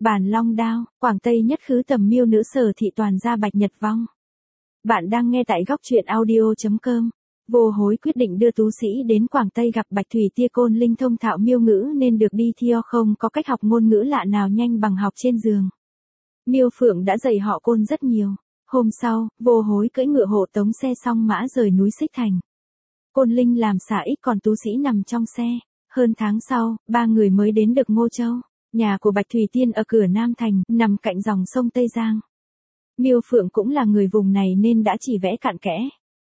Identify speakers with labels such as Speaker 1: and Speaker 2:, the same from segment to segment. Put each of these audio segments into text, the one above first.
Speaker 1: Bản Long Đao, Quảng Tây nhất khứ tầm miêu nữ Sở thị toàn gia bạch nhật vong. Bạn đang nghe tại góc truyện audio.com. Vô Hối quyết định đưa tú sĩ đến Quảng Tây gặp Bạch Thủy Tia. Côn Linh thông thạo miêu ngữ nên được đi theo, không có cách học ngôn ngữ lạ nào nhanh bằng học trên giường. Miêu Phượng đã dạy họ Côn rất nhiều. Hôm sau, Vô Hối cưỡi ngựa hộ tống xe song mã rời núi Xích Thành. Côn Linh làm xả ích còn tú sĩ nằm trong xe. Hơn tháng sau, ba người mới đến được Ngô Châu. Nhà của Bạch Thủy Tiên ở cửa Nam Thành, nằm cạnh dòng sông Tây Giang. Miêu Phượng cũng là người vùng này nên đã chỉ vẽ cặn kẽ.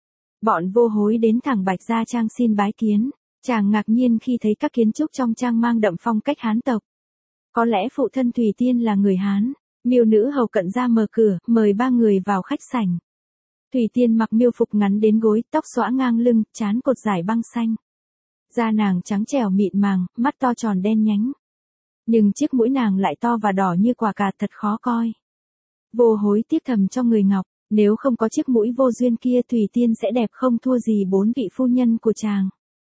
Speaker 1: Bọn Vô Hối đến thẳng Bạch Gia Trang xin bái kiến. Chàng ngạc nhiên khi thấy các kiến trúc trong trang mang đậm phong cách Hán tộc. Có lẽ phụ thân Thủy Tiên là người Hán. Miêu nữ hầu cận ra mở cửa, mời ba người vào khách sảnh. Thủy Tiên mặc miêu phục ngắn đến gối, tóc xõa ngang lưng, trán cột dải băng xanh. Da nàng trắng trẻo mịn màng, mắt to tròn đen nhánh. Nhưng chiếc mũi nàng lại to và đỏ như quả cà, thật khó coi. Vô Hối tiếc thầm cho người ngọc, nếu không có chiếc mũi vô duyên kia Thủy Tiên sẽ đẹp không thua gì 4 vị phu nhân của chàng.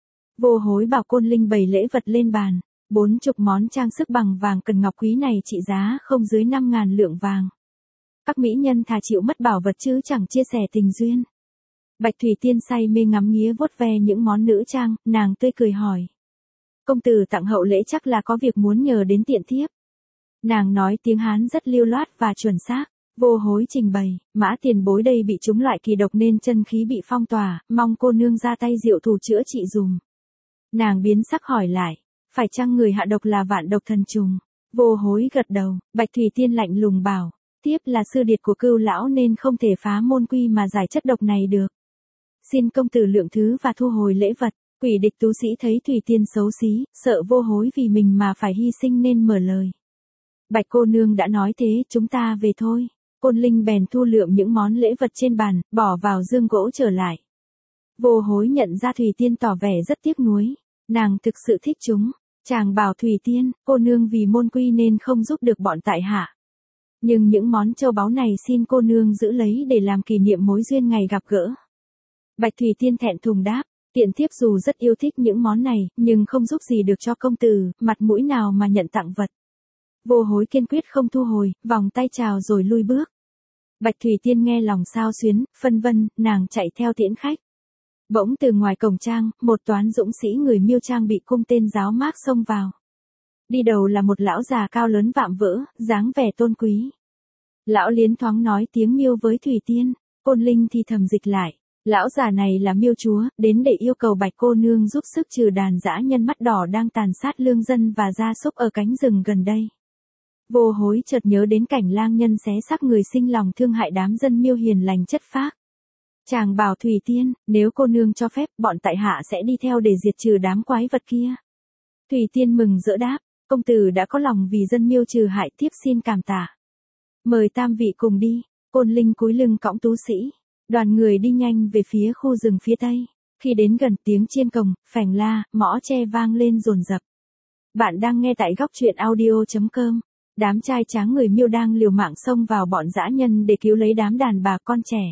Speaker 1: Vô Hối bảo Côn Linh bày lễ vật lên bàn, 40 món trang sức bằng vàng cần ngọc quý này trị giá không dưới 5.000 lượng vàng. Các mỹ nhân thà chịu mất bảo vật chứ chẳng chia sẻ tình duyên. Bạch Thủy Tiên say mê ngắm nghía vuốt ve những món nữ trang, nàng tươi cười hỏi. Công tử tặng hậu lễ chắc là có việc muốn nhờ đến tiện thiếp. Nàng nói tiếng Hán rất lưu loát và chuẩn xác. Vô Hối trình bày, mã tiền bối đây bị trúng loại kỳ độc nên chân khí bị phong tỏa, mong cô nương ra tay diệu thủ chữa trị dùm. Nàng biến sắc hỏi lại, phải chăng người hạ độc là Vạn Độc Thần Trùng? Vô Hối gật đầu, Bạch Thủy Tiên lạnh lùng bảo, tiếp là sư điệt của Cưu lão nên không thể phá môn quy mà giải chất độc này được. Xin công tử lượng thứ và thu hồi lễ vật. Quỷ địch tú sĩ thấy Thủy Tiên xấu xí, sợ Vô Hối vì mình mà phải hy sinh nên mở lời. Bạch cô nương đã nói thế, chúng ta về thôi. Côn Linh bèn thu lượm những món lễ vật trên bàn, bỏ vào dương gỗ trở lại. Vô Hối nhận ra Thủy Tiên tỏ vẻ rất tiếc nuối. Nàng thực sự thích chúng. Chàng bảo Thủy Tiên, cô nương vì môn quy nên không giúp được bọn tại hạ. Nhưng những món châu báu này xin cô nương giữ lấy để làm kỷ niệm mối duyên ngày gặp gỡ. Bạch Thủy Tiên thẹn thùng đáp, tiện thiếp dù rất yêu thích những món này, nhưng không giúp gì được cho công tử, mặt mũi nào mà nhận tặng vật. Vô Hối kiên quyết không thu hồi, vòng tay chào rồi lui bước. Bạch Thủy Tiên nghe lòng xao xuyến, phân vân, nàng chạy theo tiễn khách. Bỗng từ ngoài cổng trang, một toán dũng sĩ người Miêu trang bị cung tên giáo mác xông vào. Đi đầu là một lão già cao lớn vạm vỡ, dáng vẻ tôn quý. Lão liến thoáng nói tiếng Miêu với Thủy Tiên, Côn Linh thì thầm dịch lại. Lão già này là Miêu chúa, đến để yêu cầu Bạch cô nương giúp sức trừ đàn dã nhân mắt đỏ đang tàn sát lương dân và gia súc ở cánh rừng gần đây. Vô Hối chợt nhớ đến cảnh lang nhân xé xác người sinh lòng thương hại đám dân Miêu hiền lành chất phác. Chàng bảo Thủy Tiên, nếu cô nương cho phép, bọn tại hạ sẽ đi theo để diệt trừ đám quái vật kia. Thủy Tiên mừng rỡ đáp, công tử đã có lòng vì dân Miêu trừ hại, tiếp xin cảm tạ. Mời tam vị cùng đi. Côn Linh cúi lưng cõng tú sĩ. Đoàn người đi nhanh về phía khu rừng phía tây. Khi đến gần, tiếng chiên cồng, phành la, mõ tre vang lên dồn dập. Bạn đang nghe tại góc truyện audio.com. Đám trai tráng người Miêu đang liều mạng xông vào bọn dã nhân để cứu lấy đám đàn bà con trẻ.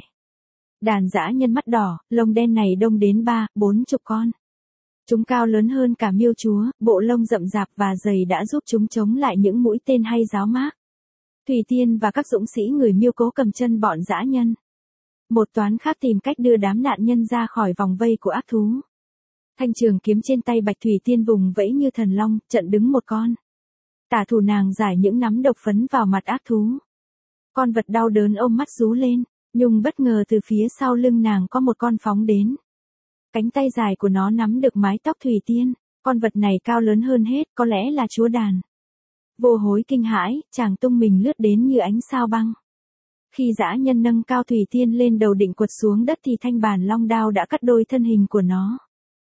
Speaker 1: Đàn dã nhân mắt đỏ, lông đen này đông đến 30-40 con. Chúng cao lớn hơn cả Miêu chúa, bộ lông rậm rạp và dày đã giúp chúng chống lại những mũi tên hay giáo mác. Thủy Tiên và các dũng sĩ người Miêu cố cầm chân bọn dã nhân. Một toán khác tìm cách đưa đám nạn nhân ra khỏi vòng vây của ác thú. Thanh trường kiếm trên tay Bạch Thủy Tiên vùng vẫy như thần long, chặn đứng một con. Tả thủ nàng giải những nắm độc phấn vào mặt ác thú. Con vật đau đớn ôm mắt rú lên, nhưng bất ngờ từ phía sau lưng nàng có một con phóng đến. Cánh tay dài của nó nắm được mái tóc Thủy Tiên, con vật này cao lớn hơn hết, có lẽ là chúa đàn. Vô Hối kinh hãi, chàng tung mình lướt đến như ánh sao băng. Khi dã nhân nâng cao Thủy Tiên lên đầu định quật xuống đất thì thanh bản long đao đã cắt đôi thân hình của nó.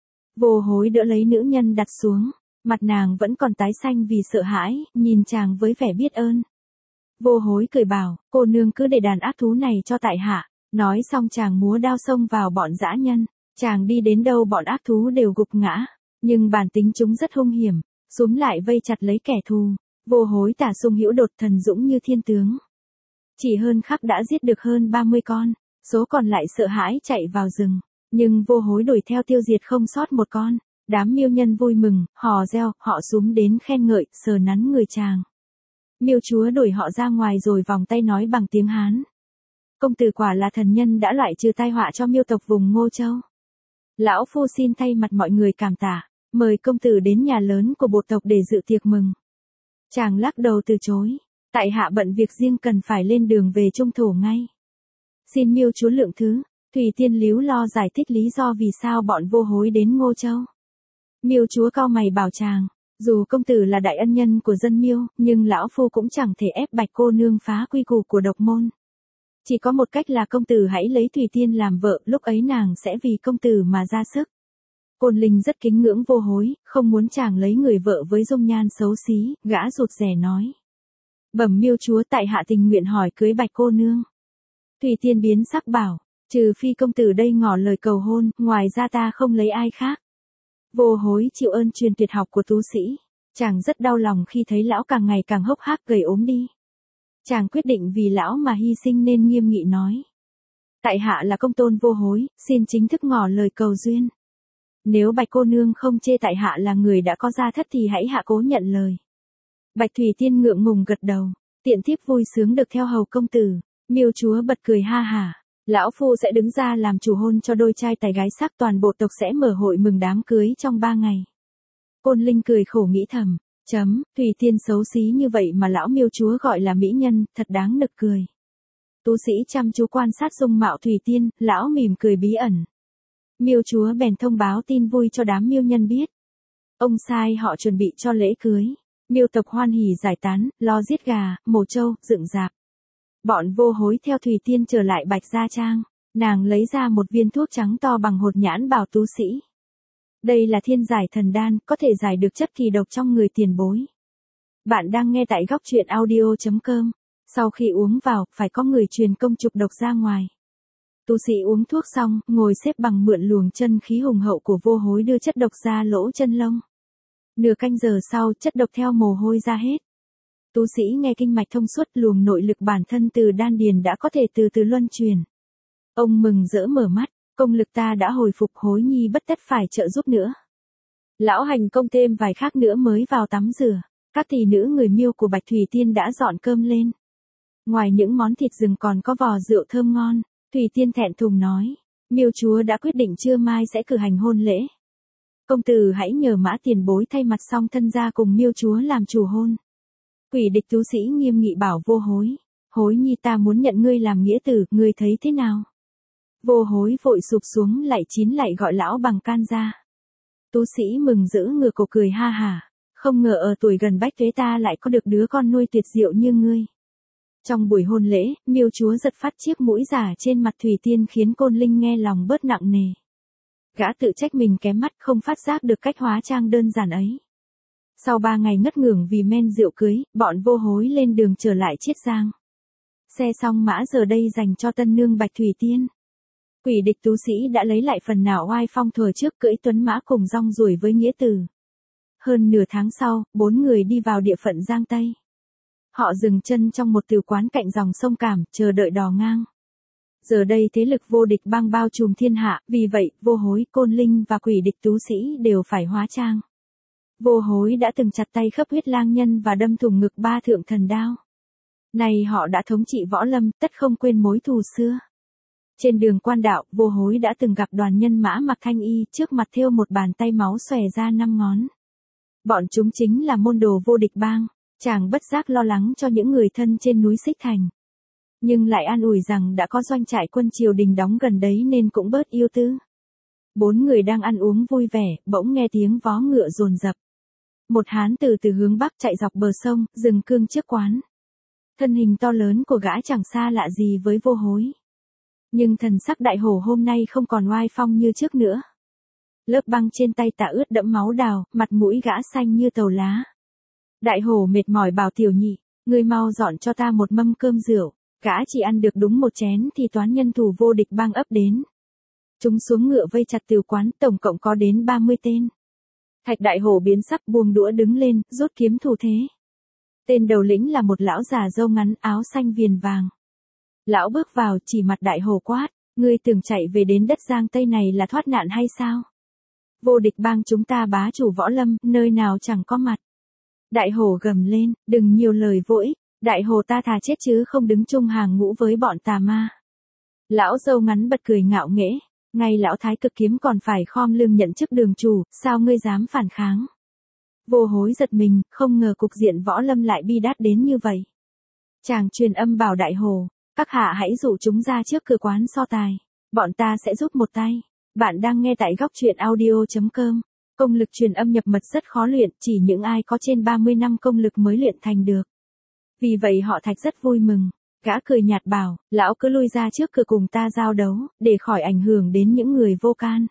Speaker 1: Vô Hối đỡ lấy nữ nhân đặt xuống, mặt nàng vẫn còn tái xanh vì sợ hãi, nhìn chàng với vẻ biết ơn. Vô Hối cười bảo, cô nương cứ để đàn ác thú này cho tại hạ. Nói xong chàng múa đao xông vào bọn dã nhân. Chàng đi đến đâu bọn ác thú đều gục ngã. Nhưng bản tính chúng rất hung hiểm, xúm lại vây chặt lấy kẻ thù. Vô Hối tả sung hữu đột thần dũng như thiên tướng. Chỉ hơn khắc đã giết được hơn 30 con, số còn lại sợ hãi chạy vào rừng. Nhưng Vô Hối đuổi theo tiêu diệt không sót một con. Đám Miêu nhân vui mừng, hò reo, họ xúm đến khen ngợi, sờ nắn người chàng. Miêu chúa đuổi họ ra ngoài rồi vòng tay nói bằng tiếng Hán. Công tử quả là thần nhân đã loại trừ tai họa cho Miêu tộc vùng Ngô Châu. Lão phu xin thay mặt mọi người cảm tạ, mời công tử đến nhà lớn của bộ tộc để dự tiệc mừng. Chàng lắc đầu từ chối, tại hạ bận việc riêng cần phải lên đường về Trung Thổ ngay. Xin Miêu chúa lượng thứ, Thủy Tiên líu lo giải thích lý do vì sao bọn vô hối đến Ngô Châu. Miêu chúa cau mày bảo chàng, dù công tử là đại ân nhân của dân Miêu, nhưng lão phu cũng chẳng thể ép Bạch cô nương phá quy củ của độc môn. Chỉ có một cách là công tử hãy lấy Thủy Tiên làm vợ, lúc ấy nàng sẽ vì công tử mà ra sức. Côn Linh rất kính ngưỡng vô hối, không muốn chàng lấy người vợ với dung nhan xấu xí, gã rụt rè nói. Bẩm Miêu chúa, tại hạ tình nguyện hỏi cưới Bạch cô nương. Thủy Tiên biến sắc bảo, trừ phi công tử đây ngỏ lời cầu hôn, ngoài ra ta không lấy ai khác. Vô hối chịu ơn truyền tuyệt học của tú sĩ, chàng rất đau lòng khi thấy lão càng ngày càng hốc hác gầy ốm đi. Chàng quyết định vì lão mà hy sinh nên nghiêm nghị nói. Tại hạ là công tôn vô hối, xin chính thức ngỏ lời cầu duyên. Nếu Bạch cô nương không chê tại hạ là người đã có gia thất thì hãy hạ cố nhận lời. Bạch Thủy Tiên ngượng ngùng gật đầu, tiện thiếp vui sướng được theo hầu công tử. Miêu chúa bật cười ha hả, lão phu sẽ đứng ra làm chủ hôn cho đôi trai tài gái sắc, toàn bộ tộc sẽ mở hội mừng đám cưới trong 3 ngày. Côn Linh cười khổ nghĩ thầm, Thủy Tiên xấu xí như vậy mà lão Miêu chúa gọi là mỹ nhân, thật đáng nực cười. Tú sĩ chăm chú quan sát dung mạo Thủy Tiên, lão mỉm cười bí ẩn. Miêu chúa bèn thông báo tin vui cho đám miêu nhân biết. Ông sai họ chuẩn bị cho lễ cưới. Miêu tộc hoan hỉ giải tán, lo giết gà, mổ trâu, dựng rạp. Bọn vô hối theo Thủy Tiên trở lại Bạch Gia Trang. Nàng lấy ra một viên thuốc trắng to bằng hột nhãn bảo tú sĩ. Đây là thiên giải thần đan, có thể giải được chất kỳ độc trong người tiền bối. Bạn đang nghe tại góc truyện audio.com. Sau khi uống vào, phải có người truyền công trục độc ra ngoài. Tú sĩ uống thuốc xong, ngồi xếp bằng mượn luồng chân khí hùng hậu của vô hối đưa chất độc ra lỗ chân lông. Nửa canh giờ sau, chất độc theo mồ hôi ra hết. Tú sĩ nghe kinh mạch thông suốt, luồng nội lực bản thân từ đan điền đã có thể từ từ luân truyền. Ông mừng rỡ mở mắt, công lực ta đã hồi phục, hối nhi bất tất phải trợ giúp nữa. Lão hành công thêm vài khắc nữa mới vào tắm rửa. Các thị nữ người Miêu của Bạch Thủy Tiên đã dọn cơm lên. Ngoài những món thịt rừng còn có vò rượu thơm ngon. Thủy Tiên thẹn thùng nói, Miêu chúa đã quyết định trưa mai sẽ cử hành hôn lễ. Công tử hãy nhờ Mã tiền bối thay mặt song thân ra cùng Miêu chúa làm chủ hôn. Quỷ địch tú sĩ nghiêm nghị bảo vô hối, hối nhi ta muốn nhận ngươi làm nghĩa tử, ngươi thấy thế nào? Vô hối vội sụp xuống lại chín lại gọi lão bằng can ra. Tú sĩ mừng rỡ ngửa cổ cười ha hả, không ngờ ở tuổi gần bách tuế ta lại có được đứa con nuôi tuyệt diệu như ngươi. Trong buổi hôn lễ, Miêu chúa giật phát chiếc mũi giả trên mặt Thủy Tiên khiến Côn Linh nghe lòng bớt nặng nề. Gã tự trách mình kém mắt không phát giác được cách hóa trang đơn giản ấy. Sau 3 ngày ngất ngưởng vì men rượu cưới, bọn vô hối lên đường trở lại Chiết Giang. Xe song mã giờ đây dành cho tân nương Bạch Thủy Tiên. Quỷ địch tú sĩ đã lấy lại phần nào oai phong thuở trước, cưỡi tuấn mã cùng rong ruổi với nghĩa tử. Hơn nửa tháng sau, 4 người đi vào địa phận Giang Tây. Họ dừng chân trong một tiểu quán cạnh dòng sông Cảm, chờ đợi đò ngang. Giờ đây thế lực vô địch bang bao trùm thiên hạ, vì vậy, vô hối, Côn Linh và quỷ địch tú sĩ đều phải hóa trang. Vô hối đã từng chặt tay khấp huyết lang nhân và đâm thủng ngực 3 thượng thần đao. Này họ đã thống trị võ lâm, tất không quên mối thù xưa. Trên đường quan đạo, vô hối đã từng gặp đoàn nhân mã mặc thanh y, trước mặt thêu một bàn tay máu xòe ra 5 ngón. Bọn chúng chính là môn đồ vô địch bang. Chàng bất giác lo lắng cho những người thân trên núi Xích Thành. Nhưng lại an ủi rằng đã có doanh trại quân triều đình đóng gần đấy nên cũng bớt yêu tư. 4 người đang ăn uống vui vẻ, bỗng nghe tiếng vó ngựa dồn dập. Một hán tử từ hướng bắc chạy dọc bờ sông, dừng cương trước quán. Thân hình to lớn của gã chẳng xa lạ gì với vô hối. Nhưng thần sắc đại hổ hôm nay không còn oai phong như trước nữa. Lớp băng trên tay tả ướt đẫm máu đào, mặt mũi gã xanh như tàu lá. Đại hổ mệt mỏi bảo tiểu nhị, ngươi mau dọn cho ta một mâm cơm rượu. Gã chỉ ăn được đúng một chén thì toán nhân thủ vô địch bang ấp đến. Chúng xuống ngựa vây chặt tiểu quán, tổng cộng có đến 30 tên. Thạch đại hổ biến sắc, buông đũa đứng lên, rút kiếm thủ thế. Tên đầu lĩnh là một lão già râu ngắn, áo xanh viền vàng. Lão bước vào, chỉ mặt đại hổ quát, ngươi tưởng chạy về đến đất Giang Tây này là thoát nạn hay sao? Vô địch bang chúng ta bá chủ võ lâm, nơi nào chẳng có mặt. Đại hổ gầm lên, đừng nhiều lời vô ích, đại hổ ta thà chết chứ không đứng chung hàng ngũ với bọn tà ma. Lão râu ngắn bật cười ngạo nghễ, ngay lão thái cực kiếm còn phải khom lưng nhận chức đường chủ, sao ngươi dám phản kháng? Vô hối giật mình, không ngờ cục diện võ lâm lại bi đát đến như vậy. Chàng truyền âm bảo đại hổ, các hạ hãy dụ chúng ra trước cửa quán so tài, bọn ta sẽ giúp một tay. Bạn đang nghe tại góc truyện audio.com. Công lực truyền âm nhập mật rất khó luyện, chỉ những ai có trên 30 năm công lực mới luyện thành được. Vì vậy họ Thạch rất vui mừng. Gã cười nhạt bảo, lão cứ lui ra trước cửa cùng ta giao đấu, để khỏi ảnh hưởng đến những người vô can.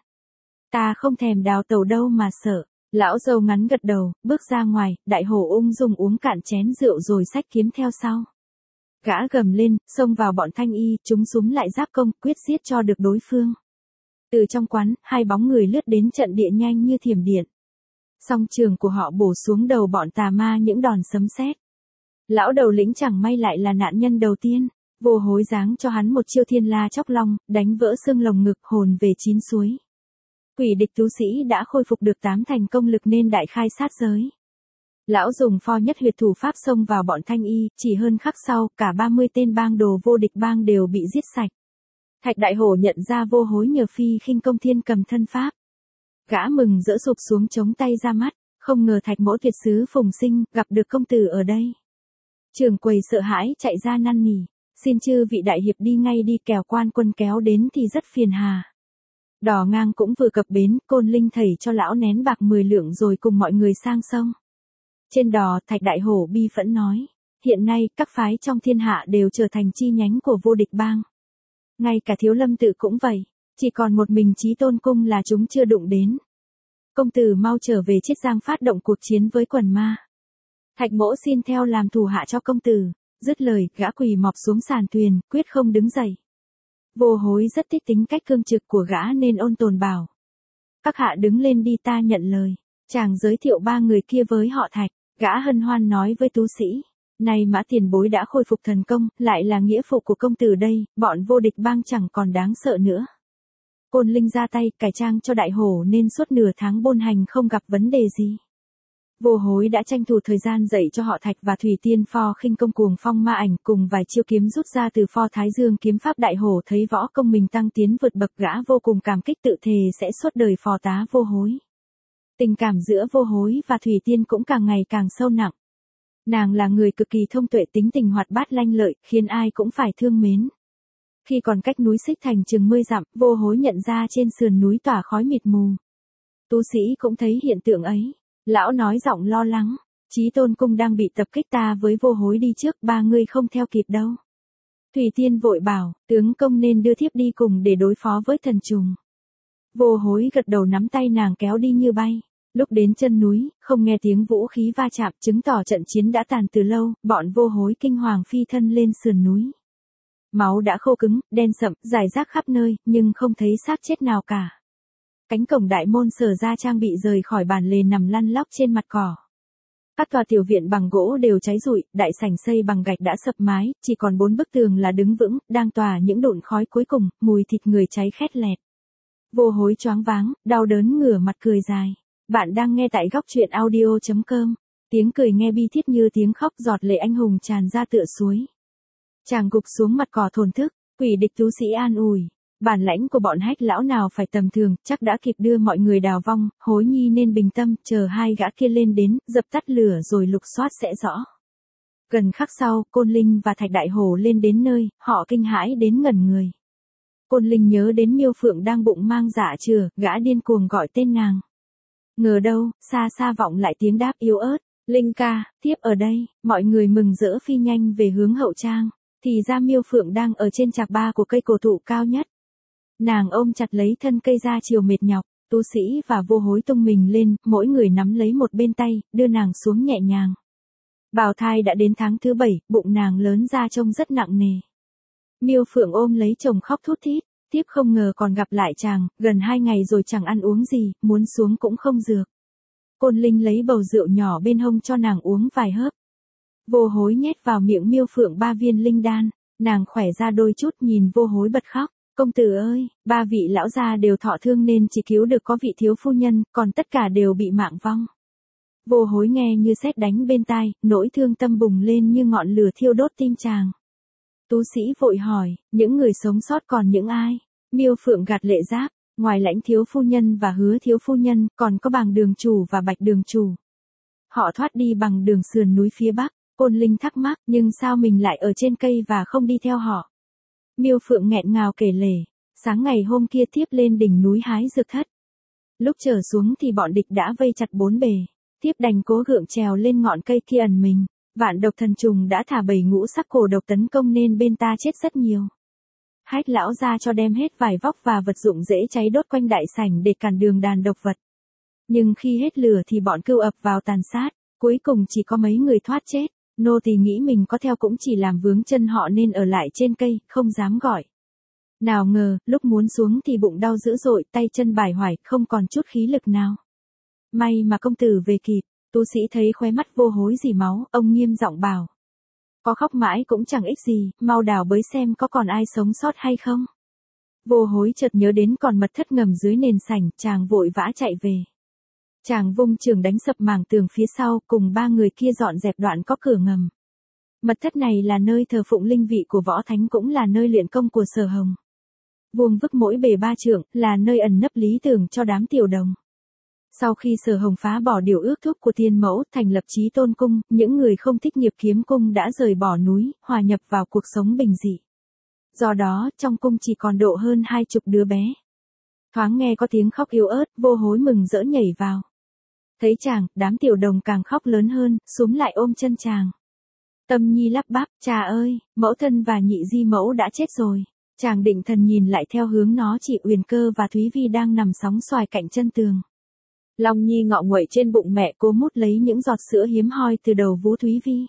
Speaker 1: Ta không thèm đào tẩu đâu mà sợ. Lão râu ngắn gật đầu, bước ra ngoài, đại hổ ung dung uống cạn chén rượu rồi xách kiếm theo sau. Gã gầm lên, xông vào bọn thanh y, chúng súm lại giáp công, quyết giết cho được đối phương. Từ trong quán, hai bóng người lướt đến trận địa nhanh như thiểm điện. Song trường của họ bổ xuống đầu bọn tà ma những đòn sấm sét. Lão đầu lĩnh chẳng may lại là nạn nhân đầu tiên. Vô hối giáng cho hắn một chiêu thiên la chóc long, đánh vỡ xương lồng ngực, hồn về chín suối. Quỷ địch tú sĩ đã khôi phục được 8 thành công lực nên đại khai sát giới. Lão dùng pho nhất huyệt thủ pháp xông vào bọn thanh y, chỉ hơn khắc sau, cả 30 tên bang đồ vô địch bang đều bị giết sạch. Thạch đại hổ nhận ra vô hối nhờ phi khinh công thiên cầm thân pháp. Gã mừng rỡ sụp xuống chống tay ra mắt, không ngờ Thạch mỗ tuyệt sứ Phùng Sinh gặp được công tử ở đây. Trưởng quầy sợ hãi chạy ra năn nỉ, xin chư vị đại hiệp đi ngay đi, kẻo quan quân kéo đến thì rất phiền hà. Đò ngang cũng vừa cập bến, Côn Linh thầy cho lão nén bạc 10 lượng rồi cùng mọi người sang sông. Trên đò, Thạch đại hổ bi phẫn nói, hiện nay các phái trong thiên hạ đều trở thành chi nhánh của vô địch bang. Ngay cả Thiếu Lâm tự cũng vậy, chỉ còn một mình Chí Tôn cung là chúng chưa đụng đến. Công tử mau trở về Chiết Giang phát động cuộc chiến với quần ma. Thạch mỗ xin theo làm thủ hạ cho công tử. Dứt lời, gã quỳ mọp xuống sàn thuyền, quyết không đứng dậy. Vô hối rất thích tính cách cương trực của gã nên ôn tồn bảo. Các hạ đứng lên đi, ta nhận lời. Chàng giới thiệu 3 người kia với họ Thạch, gã hân hoan nói với tú sĩ. Này Mã tiền bối đã khôi phục thần công, lại là nghĩa phụ của công tử đây, bọn vô địch bang chẳng còn đáng sợ nữa. Côn Linh ra tay cải trang cho đại hổ nên suốt nửa tháng bôn hành không gặp vấn đề gì. Vô hối đã tranh thủ thời gian dạy cho họ Thạch và Thủy Tiên pho khinh công cuồng phong ma ảnh cùng vài chiêu kiếm rút ra từ pho Thái Dương kiếm pháp. Đại hổ thấy võ công mình tăng tiến vượt bậc, gã vô cùng cảm kích, tự thề sẽ suốt đời phò tá vô hối. Tình cảm giữa vô hối và Thủy Tiên cũng càng ngày càng sâu nặng. Nàng là người cực kỳ thông tuệ, tính tình hoạt bát lanh lợi, khiến ai cũng phải thương mến. Khi còn cách núi Xích Thành chừng 10 dặm, vô hối nhận ra trên sườn núi tỏa khói mịt mù. Tu sĩ cũng thấy hiện tượng ấy. Lão nói giọng lo lắng, Chí Tôn cung đang bị tập kích, ta với vô hối đi trước, 3 người không theo kịp đâu. Thủy Tiên vội bảo, tướng công nên đưa thiếp đi cùng để đối phó với thần trùng. Vô hối gật đầu nắm tay nàng kéo đi như bay. Lúc đến chân núi, không nghe tiếng vũ khí va chạm, chứng tỏ trận chiến đã tàn từ lâu, bọn vô hối kinh hoàng phi thân lên sườn núi. Máu đã khô cứng, đen sậm, rải rác khắp nơi, nhưng không thấy xác chết nào cả. Cánh cổng đại môn Sở Gia Trang bị rời khỏi bản lề nằm lăn lóc trên mặt cỏ. Các tòa tiểu viện bằng gỗ đều cháy rụi, đại sảnh xây bằng gạch đã sập mái, chỉ còn 4 bức tường là đứng vững, đang tỏa những đụn khói cuối cùng, mùi thịt người cháy khét lẹt. Vô hối choáng váng, đau đớn ngửa mặt cười dài. Bạn đang nghe tại góc truyện audio.com. Tiếng cười nghe bi thiết như tiếng khóc, giọt lệ anh hùng tràn ra tựa suối. Chàng gục xuống mặt cỏ thổn thức, quỷ địch tú sĩ an ủi. Bản lãnh của bọn Hách lão nào phải tầm thường, chắc đã kịp đưa mọi người đào vong, hối nhi nên bình tâm, chờ 2 gã kia lên đến, dập tắt lửa rồi lục soát sẽ rõ. Gần khắc sau, Côn Linh và Thạch đại hổ lên đến nơi, họ kinh hãi đến ngẩn người. Côn Linh nhớ đến Miêu Phượng đang bụng mang dạ chừa, gã điên cuồng gọi tên nàng. Ngờ đâu, xa xa vọng lại tiếng đáp yếu ớt, Linh ca, tiếp ở đây, mọi người mừng rỡ phi nhanh về hướng hậu trang, thì ra Miêu Phượng đang ở trên chạc ba của cây cổ thụ cao nhất. Nàng ôm chặt lấy thân cây ra chiều mệt nhọc, tu sĩ và vô hối tung mình lên, mỗi người nắm lấy một bên tay, đưa nàng xuống nhẹ nhàng. Bào thai đã đến tháng thứ 7, bụng nàng lớn ra trông rất nặng nề. Miêu Phượng ôm lấy chồng khóc thút thít, tiếp không ngờ còn gặp lại chàng, gần 2 ngày rồi chẳng ăn uống gì, muốn xuống cũng không dược. Côn Linh lấy bầu rượu nhỏ bên hông cho nàng uống vài hớp. Vô hối nhét vào miệng Miêu Phượng 3 viên linh đan, nàng khỏe ra đôi chút, nhìn vô hối bật khóc. Công tử ơi, 3 vị lão gia đều thọ thương nên chỉ cứu được có vị thiếu phu nhân, còn tất cả đều bị mạng vong. Vô Hối nghe như sét đánh bên tai, nỗi thương tâm bùng lên như ngọn lửa thiêu đốt tim chàng. Tú sĩ vội hỏi, những người sống sót còn những ai? Miêu Phượng gạt lệ giáp, ngoài Lãnh thiếu phu nhân và Hứa thiếu phu nhân, còn có Bàng đường chủ và Bạch đường chủ. Họ thoát đi bằng đường sườn núi phía bắc. Côn Linh thắc mắc, nhưng sao mình lại ở trên cây và không đi theo họ? Miêu Phượng nghẹn ngào kể lể, sáng ngày hôm kia tiếp lên đỉnh núi hái dược thất. Lúc trở xuống thì bọn địch đã vây chặt bốn bề, tiếp đành cố gượng trèo lên ngọn cây kia ẩn mình. Vạn độc thần trùng đã thả bầy ngũ sắc cổ độc tấn công nên bên ta chết rất nhiều. Hách lão ra cho đem hết vải vóc và vật dụng dễ cháy đốt quanh đại sảnh để cản đường đàn độc vật. Nhưng khi hết lửa thì bọn cừu ập vào tàn sát, cuối cùng chỉ có mấy người thoát chết. Nô tỳ nghĩ mình có theo cũng chỉ làm vướng chân họ nên ở lại trên cây, không dám gọi. Nào ngờ, lúc muốn xuống thì bụng đau dữ dội, tay chân bải hoài, không còn chút khí lực nào. May mà công tử về kịp. Tú sĩ thấy khóe mắt Vô Hối dì máu, ông nghiêm giọng bảo. Có khóc mãi cũng chẳng ích gì, mau đào bới xem có còn ai sống sót hay không. Vô Hối chợt nhớ đến còn mật thất ngầm dưới nền sảnh, chàng vội vã chạy về. Chàng vung trường đánh sập mảng tường phía sau, cùng ba người kia dọn dẹp đoạn có cửa ngầm. Mật thất này là nơi thờ phụng linh vị của võ thánh, cũng là nơi luyện công của Sở Hồng. Vuông vức mỗi bề 3 trượng, là nơi ẩn nấp lý tưởng cho đám tiểu đồng. Sau khi Sở Hồng phá bỏ điều ước thúc của tiên mẫu, thành lập Chí Tôn cung, những người không thích nghiệp kiếm cung đã rời bỏ núi, hòa nhập vào cuộc sống bình dị. Do đó, trong cung chỉ còn độ hơn 20 đứa bé. Thoáng nghe có tiếng khóc yếu ớt, Vô Hối mừng rỡ nhảy vào. Thấy chàng, đám tiểu đồng càng khóc lớn hơn, xúm lại ôm chân chàng. Tâm Nhi lắp bắp, cha ơi, mẫu thân và nhị di mẫu đã chết rồi. Chàng định thần nhìn lại theo hướng nó chỉ Uyển Cơ và Thúy Vi đang nằm sóng xoài cạnh chân tường. Long Nhi ngọ nguậy trên bụng mẹ cô mút lấy những giọt sữa hiếm hoi từ đầu vú Thúy Vi.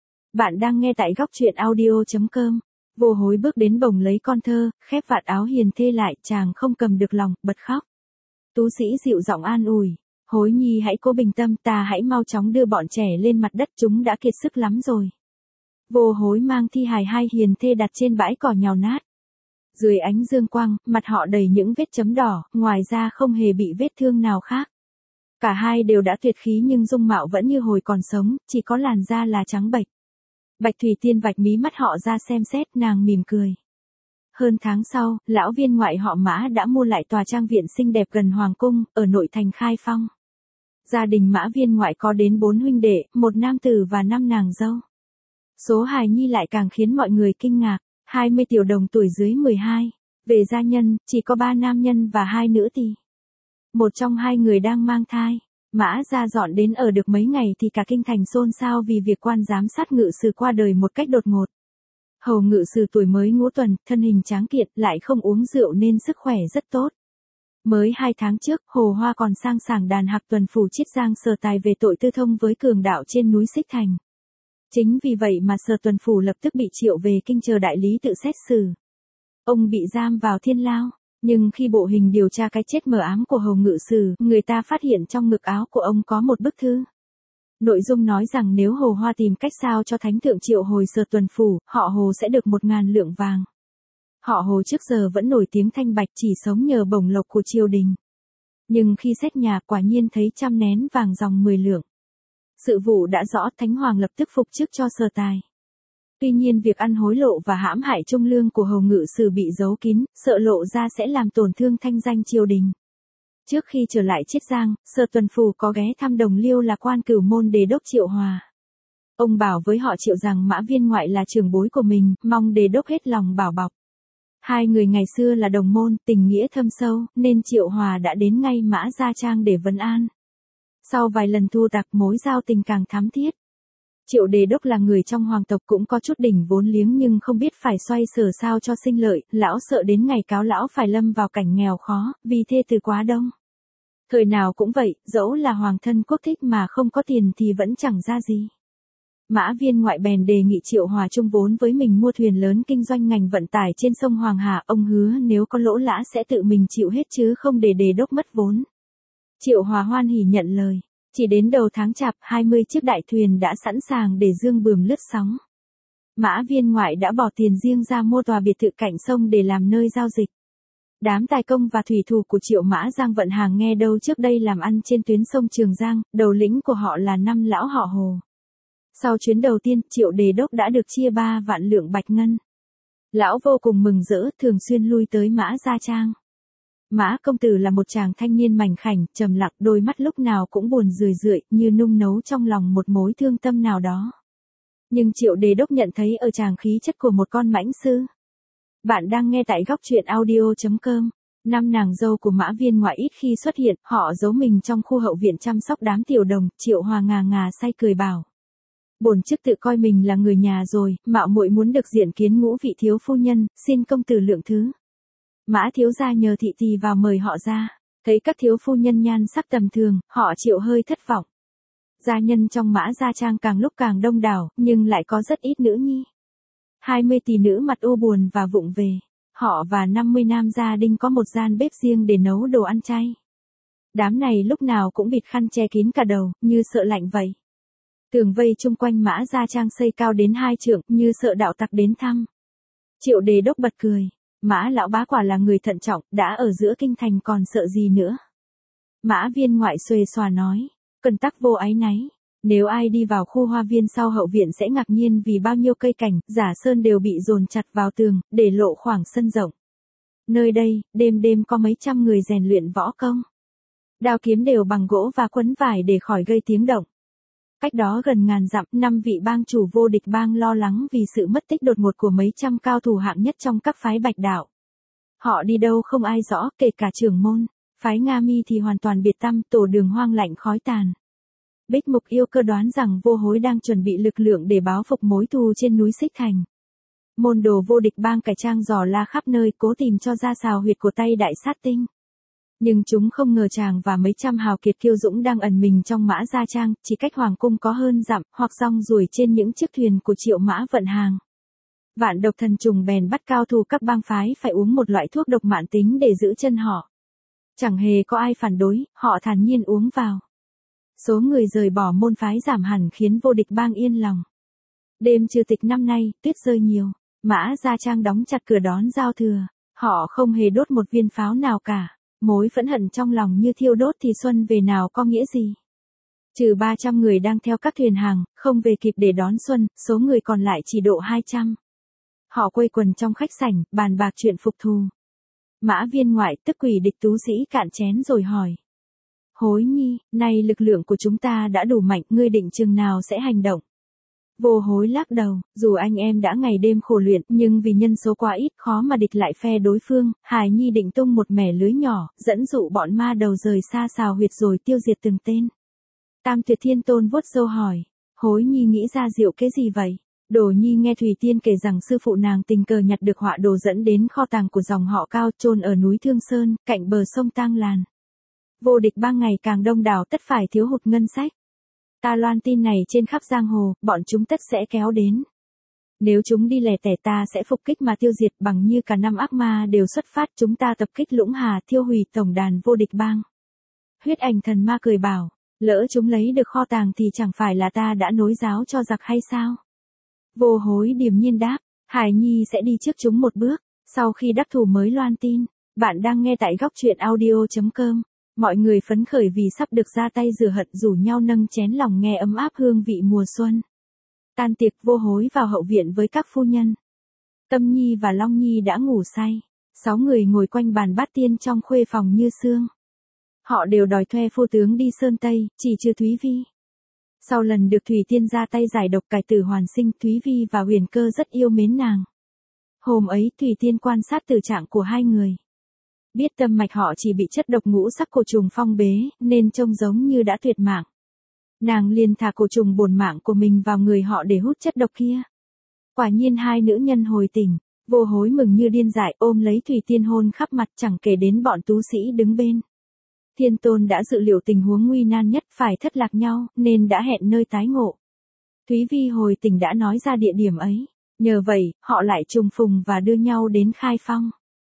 Speaker 1: Bạn đang nghe tại góc truyện audio.com. Vô Hối bước đến bồng lấy con thơ, khép vạt áo hiền thê lại, chàng không cầm được lòng, bật khóc. Tú sĩ dịu giọng an ủi. Hối Nhi hãy cố bình tâm, ta hãy mau chóng đưa bọn trẻ lên mặt đất, chúng đã kiệt sức lắm rồi. Vô Hối mang thi hài hai hiền thê đặt trên bãi cỏ nhào nát. Dưới ánh dương quang, mặt họ đầy những vết chấm đỏ, ngoài ra không hề bị vết thương nào khác. Cả hai đều đã tuyệt khí nhưng dung mạo vẫn như hồi còn sống, chỉ có làn da là trắng bệch. Bạch Thủy Tiên vạch mí mắt họ ra xem xét, nàng mỉm cười. Hơn tháng sau, lão viên ngoại họ Mã đã mua lại tòa trang viện xinh đẹp gần Hoàng cung, ở nội thành Khai Phong. Gia đình Mã viên ngoại có đến 4 huynh đệ, 1 nam tử và 5 nàng dâu. Số hài nhi lại càng khiến mọi người kinh ngạc, 20 tiểu đồng tuổi dưới 12. Về gia nhân, chỉ có 3 nam nhân và 2 nữ tỳ. Một trong 2 người đang mang thai. Mã gia dọn đến ở được mấy ngày thì cả kinh thành xôn xao vì việc quan giám sát ngự sử qua đời một cách đột ngột. Hầu ngự sử tuổi mới ngũ tuần, thân hình tráng kiện, lại không uống rượu nên sức khỏe rất tốt. Mới 2 tháng trước, Hồ Hoa còn sang sảng đàn hạc tuần phủ Chiết Giang Sở Tài về tội tư thông với cường đạo trên núi Xích Thành. Chính vì vậy mà Sở tuần phủ lập tức bị triệu về kinh chờ đại lý tự xét xử. Ông bị giam vào thiên lao, nhưng khi bộ hình điều tra cái chết mờ ám của Hầu ngự sử, người ta phát hiện trong ngực áo của ông có một bức thư. Nội dung nói rằng nếu Hồ Hoa tìm cách sao cho thánh thượng triệu hồi Sở tuần phủ, họ Hồ sẽ được 1.000 lượng vàng. Họ Hồ trước giờ vẫn nổi tiếng thanh bạch, chỉ sống nhờ bổng lộc của triều đình. Nhưng khi xét nhà quả nhiên thấy trăm nén vàng dòng 10 lượng. Sự vụ đã rõ, Thánh Hoàng lập tức phục chức cho Sở Tài. Tuy nhiên việc ăn hối lộ và hãm hại trung lương của Hầu ngự sử bị giấu kín, sợ lộ ra sẽ làm tổn thương thanh danh triều đình. Trước khi trở lại Chiết Giang, Sở tuần phủ có ghé thăm đồng liêu là quan cửu môn Đề đốc Triệu Hòa. Ông bảo với họ Triệu rằng Mã viên ngoại là trưởng bối của mình, mong Đề đốc hết lòng bảo bọc. 2 người ngày xưa là đồng môn, tình nghĩa thâm sâu, nên Triệu Hòa đã đến ngay Mã Gia Trang để vấn an. Sau vài lần thu tặc, mối giao tình càng thắm thiết. Triệu Đề đốc là người trong hoàng tộc, cũng có chút đỉnh vốn liếng nhưng không biết phải xoay sở sao cho sinh lợi, lão sợ đến ngày cáo lão phải lâm vào cảnh nghèo khó, vì thê tử quá đông. Thời nào cũng vậy, dẫu là hoàng thân quốc thích mà không có tiền thì vẫn chẳng ra gì. Mã viên ngoại bèn đề nghị Triệu Hòa chung vốn với mình mua thuyền lớn kinh doanh ngành vận tải trên sông Hoàng Hà, ông hứa nếu có lỗ lã sẽ tự mình chịu hết chứ không để Đề đốc mất vốn. Triệu Hòa hoan hỉ nhận lời. Chỉ đến đầu tháng Chạp, 20 chiếc đại thuyền đã sẵn sàng để dương bườm lướt sóng. Mã viên ngoại đã bỏ tiền riêng ra mua tòa biệt thự cạnh sông để làm nơi giao dịch. Đám tài công và thủy thủ của Triệu Mã Giang vận hàng nghe đâu trước đây làm ăn trên tuyến sông Trường Giang, đầu lĩnh của họ là 5 lão họ Hồ. Sau chuyến đầu tiên, Triệu Đề Đốc đã được chia 3 vạn lượng bạch ngân. Lão vô cùng mừng rỡ, thường xuyên lui tới Mã Gia Trang. Mã công tử là một chàng thanh niên mảnh khảnh, trầm lặng, đôi mắt lúc nào cũng buồn rười rượi, như nung nấu trong lòng một mối thương tâm nào đó. Nhưng Triệu Đề Đốc nhận thấy ở chàng khí chất của một con mãnh sư. Bạn đang nghe tại góc truyện audio.com. Năm nàng dâu của Mã Viên Ngoại ít khi xuất hiện, họ giấu mình trong khu hậu viện chăm sóc đám tiểu đồng. Triệu Hòa ngà ngà say cười bảo: bổn chức tự coi mình là người nhà rồi, mạo muội muốn được diện kiến Ngũ vị thiếu phu nhân, xin công tử lượng thứ. Mã thiếu gia nhờ thị tỳ vào mời họ ra. Thấy các thiếu phu nhân nhan sắc tầm thường, họ Triệu hơi thất vọng. Gia nhân trong Mã Gia Trang càng lúc càng đông đảo, nhưng lại có rất ít nữ nhi. 20 tỷ nữ mặt u buồn và vụng về. Họ và 50 nam gia đình có một gian bếp riêng để nấu đồ ăn chay. Đám này lúc nào cũng bịt khăn che kín cả đầu, như sợ lạnh vậy. Tường vây chung quanh Mã Gia Trang xây cao đến 2 trượng, như sợ đạo tặc đến thăm. Triệu Đề Đốc bật cười. Mã lão bá quả là người thận trọng, đã ở giữa kinh thành còn sợ gì nữa. Mã Viên Ngoại xuề xòa nói, cần tắc vô áy náy. Nếu ai đi vào khu hoa viên sau hậu viện sẽ ngạc nhiên vì bao nhiêu cây cảnh, giả sơn đều bị dồn chặt vào tường, để lộ khoảng sân rộng. Nơi đây, đêm đêm có mấy trăm người rèn luyện võ công. Đao kiếm đều bằng gỗ và quấn vải để khỏi gây tiếng động. Cách đó gần ngàn dặm, 5 vị bang chủ vô địch bang lo lắng vì sự mất tích đột ngột của mấy trăm cao thủ hạng nhất trong các phái Bạch đạo. Họ đi đâu không ai rõ, kể cả trưởng môn. Phái Nga Mi thì hoàn toàn biệt tăm, tổ đường hoang lạnh khói tàn. Bích Mục Yêu Cơ đoán rằng Vô Hối đang chuẩn bị lực lượng để báo phục mối thù trên núi Xích Thành. Môn đồ vô địch bang cải trang dò la khắp nơi cố tìm cho ra xào huyệt của tay đại sát tinh. Nhưng chúng không ngờ chàng và mấy trăm hào kiệt kiêu dũng đang ẩn mình trong Mã Gia Trang, chỉ cách hoàng cung có hơn dặm, hoặc rong ruổi trên những chiếc thuyền của Triệu Mã vận hàng. Vạn độc thần trùng bèn bắt cao thủ các bang phái phải uống một loại thuốc độc mãn tính để giữ chân họ. Chẳng hề có ai phản đối, họ thản nhiên uống vào. Số người rời bỏ môn phái giảm hẳn khiến vô địch bang yên lòng. Đêm trừ tịch năm nay, tuyết rơi nhiều, Mã Gia Trang đóng chặt cửa đón giao thừa. Họ không hề đốt một viên pháo nào cả. Mối phẫn hận trong lòng như thiêu đốt thì xuân về nào có nghĩa gì. Trừ 300 người đang theo các thuyền hàng, không về kịp để đón xuân, số người còn lại chỉ độ 200. Họ quây quần trong khách sảnh, bàn bạc chuyện phục thù. Mã Viên Ngoại tức quỷ địch tú sĩ cạn chén rồi hỏi. Hối Nhi, nay lực lượng của chúng ta đã đủ mạnh, ngươi định chừng nào sẽ hành động? Vô Hối lắc đầu, dù anh em đã ngày đêm khổ luyện, nhưng vì nhân số quá ít, khó mà địch lại phe đối phương. Hải Nhi định tung một mẻ lưới nhỏ, dẫn dụ bọn ma đầu rời xa xào huyệt rồi tiêu diệt từng tên. Tam Tuyệt Thiên Tôn vuốt râu hỏi, Hối Nhi nghĩ ra diệu kế gì vậy? Đồ Nhi nghe Thủy Tiên kể rằng sư phụ nàng tình cờ nhặt được họa đồ dẫn đến kho tàng của dòng họ Cao chôn ở núi Thương Sơn, cạnh bờ sông Tang Làn. Vô địch bang ngày càng đông đảo tất phải thiếu hụt ngân sách. Ta loan tin này trên khắp giang hồ, bọn chúng tất sẽ kéo đến. Nếu chúng đi lẻ tẻ ta sẽ phục kích mà tiêu diệt bằng như cả năm ác ma đều xuất phát chúng ta tập kích Lũng Hà thiêu hủy tổng đàn vô địch bang. Huyết Ảnh Thần Ma cười bảo, lỡ chúng lấy được kho tàng thì chẳng phải là ta đã nối giáo cho giặc hay sao? Vô Hối điềm nhiên đáp, Hải Nhi sẽ đi trước chúng một bước, sau khi đắc thủ mới loan tin. Bạn đang nghe tại góc truyện audio.com. Mọi người phấn khởi vì sắp được ra tay rửa hận rủ nhau nâng chén lòng nghe ấm áp hương vị mùa xuân. Tan tiệc Vô Hối vào hậu viện với các phu nhân. Tâm Nhi và Long Nhi đã ngủ say. 6 người ngồi quanh bàn bát tiên trong khuê phòng như sương. Họ đều đòi thuê phu tướng đi Sơn Tây, chỉ trừ Thúy Vi. Sau lần được Thủy Tiên ra tay giải độc cải tử hoàn sinh, Thúy Vi và Huyền Cơ rất yêu mến nàng. Hôm ấy Thủy Tiên quan sát tử trạng của hai người. Biết tâm mạch họ chỉ bị chất độc ngũ sắc cổ trùng phong bế, nên trông giống như đã tuyệt mạng. Nàng liền thả cổ trùng bổn mạng của mình vào người họ để hút chất độc kia. Quả nhiên hai nữ nhân hồi tỉnh, Vô Hối mừng như điên dại ôm lấy Thủy Tiên hôn khắp mặt chẳng kể đến bọn tú sĩ đứng bên. Thiên Tôn đã dự liệu tình huống nguy nan nhất phải thất lạc nhau, nên đã hẹn nơi tái ngộ. Thúy Vi hồi tỉnh đã nói ra địa điểm ấy, nhờ vậy, họ lại trùng phùng và đưa nhau đến Khai Phong.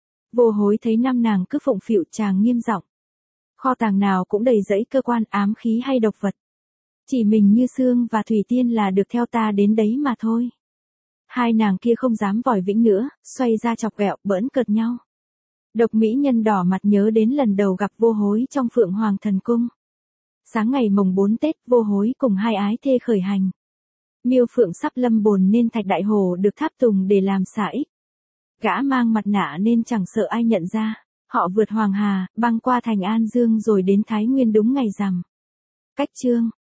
Speaker 1: Vô Hối thấy năm nàng cứ phụng phịu chàng nghiêm giọng. Kho tàng nào cũng đầy rẫy cơ quan ám khí hay độc vật. Chỉ mình Như Sương và Thủy Tiên là được theo ta đến đấy mà thôi. Hai nàng kia không dám vòi vĩnh nữa, xoay ra chọc ghẹo bỡn cợt nhau. Độc mỹ nhân đỏ mặt nhớ đến lần đầu gặp Vô Hối trong Phượng Hoàng Thần Cung. Sáng ngày mồng 4 Tết, Vô Hối cùng hai ái thê khởi hành. Miêu Phượng sắp lâm bồn nên Thạch Đại Hổ được tháp tùng để làm xả ích. Gã mang mặt nạ nên chẳng sợ ai nhận ra. Họ vượt Hoàng Hà, băng qua thành An Dương rồi đến Thái Nguyên đúng ngày rằm. Cách chương